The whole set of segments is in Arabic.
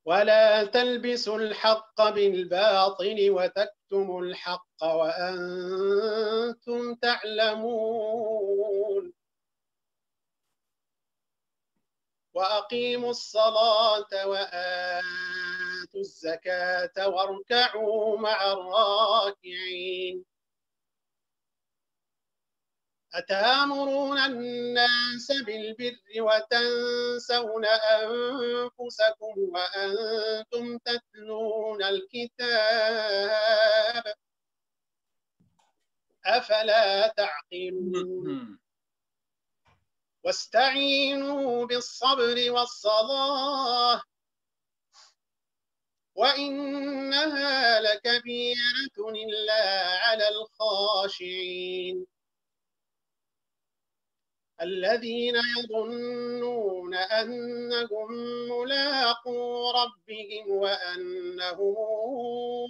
ولا تلبسوا الحق بالباطل وتكتموا الحق وأنتم تعلمون وأقيموا الصلاة وآتوا الزكاة واركعوا مع الراكعين أتأمرون الناس بالبر وتنسون أنفسكم وأنتم تتلون الكتاب أفلا تعقلون واستعينوا بالصبر والصلاة وإنها لكبيرة إلا على الخاشعين الذين يظنون أنهم ملاقو ربهم وأنهم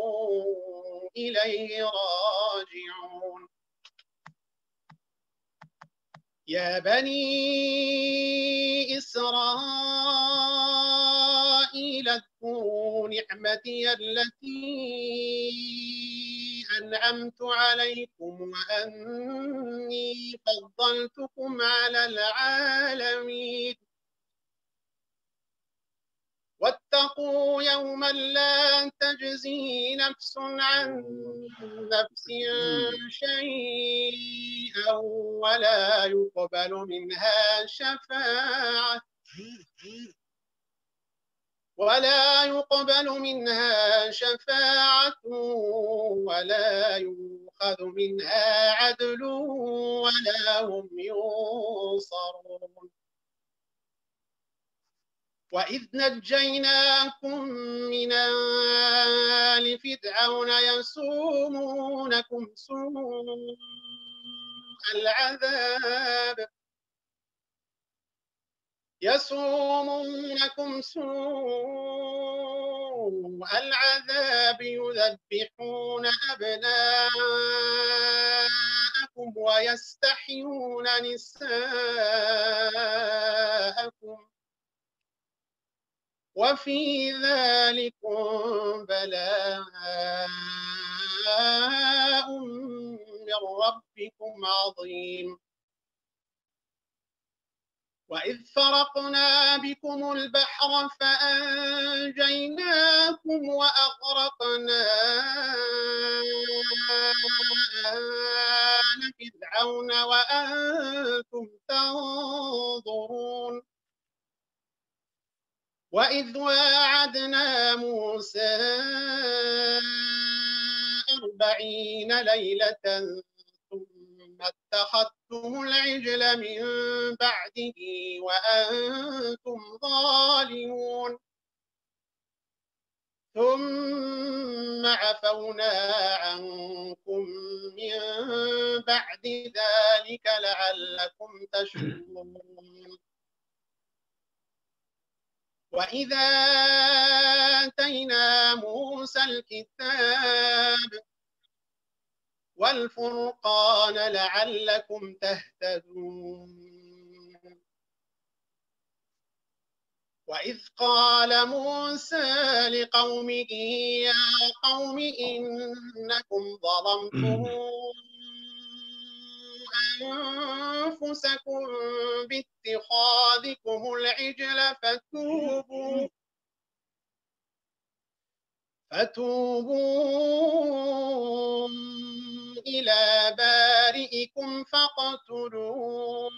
إليه راجعون يا بني إسرائيل اذكروا نعمتي التي أنعمت عليكم وأني فضلتكم على العالمين واتقوا يوما لا تجزي نفس عن نفس شيئا ولا يقبل منها شفاعة ولا يؤخذ منها عدل ولا هم ينصرون وإذ نجيناكم من آل فرعون يسومونكم سوء العذاب يذبحون أبناءكم ويستحيون نساءكم وفي ذلكم بلاء من ربكم عظيم وإذ فرقنا بكم البحر فأنجيناكم وأغرقنا آل فرعون وأنتم تنظرون وإذ واعدنا موسى 40 ليلة ثم اتخذتم العجل من بعده وأنتم ظالمون ثم عفونا عنكم من بعد ذلك لعلكم تشكرون وإذا آتينا موسى الكتاب والفرقان لعلكم تهتدون وإذ قال موسى لقومه يا قوم إنكم ظلمتم أنفسكم باتخاذكم العجل فتوبوا إلى بارئكم فاقتلوا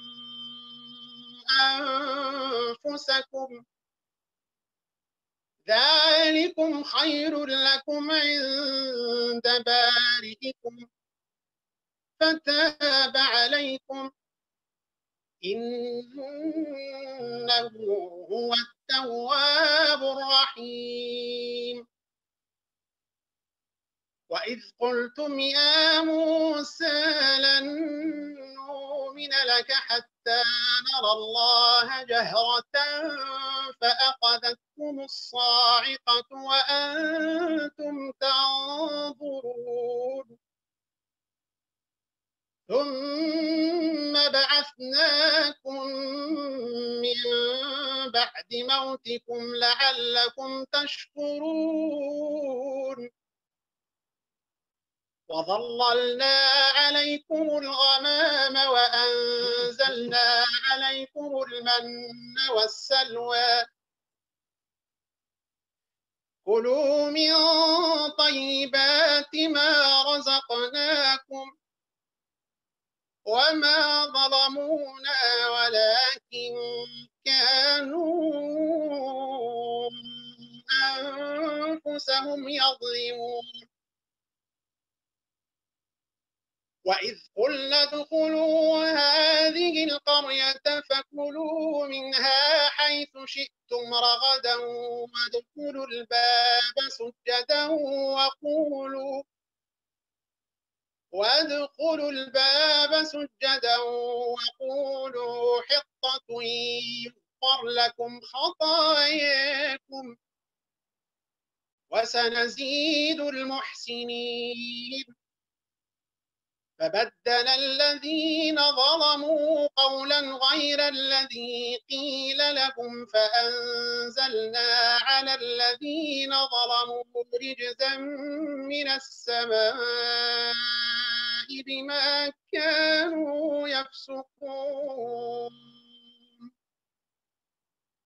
أنفسكم ذلكم خير لكم عند بارئكم فتاب عليكم إنه هو التواب الرحيم وإذ قلتم يا موسى لن نؤمن لك حتى نرى الله جهرة فأخذتكم الصاعقة وأنتم تنظرون ثم بعثناكم من بعد موتكم لعلكم تشكرون وظللنا عليكم الغمام وأنزلنا عليكم المن والسلوى كلوا من طيبات ما رزقناكم وما ظلمونا ولكن كانوا أنفسهم يظلمون وإذ قلنا ادخلوا هذه القرية فكلوا منها حيث شئتم رغدا وادخلوا الباب سجدا وقولوا حطة يغفر لكم خطاياكم وسنزيد المحسنين فبدل الذين ظلموا قولا غير الذي قيل لهم فأنزلنا على الذين ظلموا رجزا من السماء بما كانوا يفسقون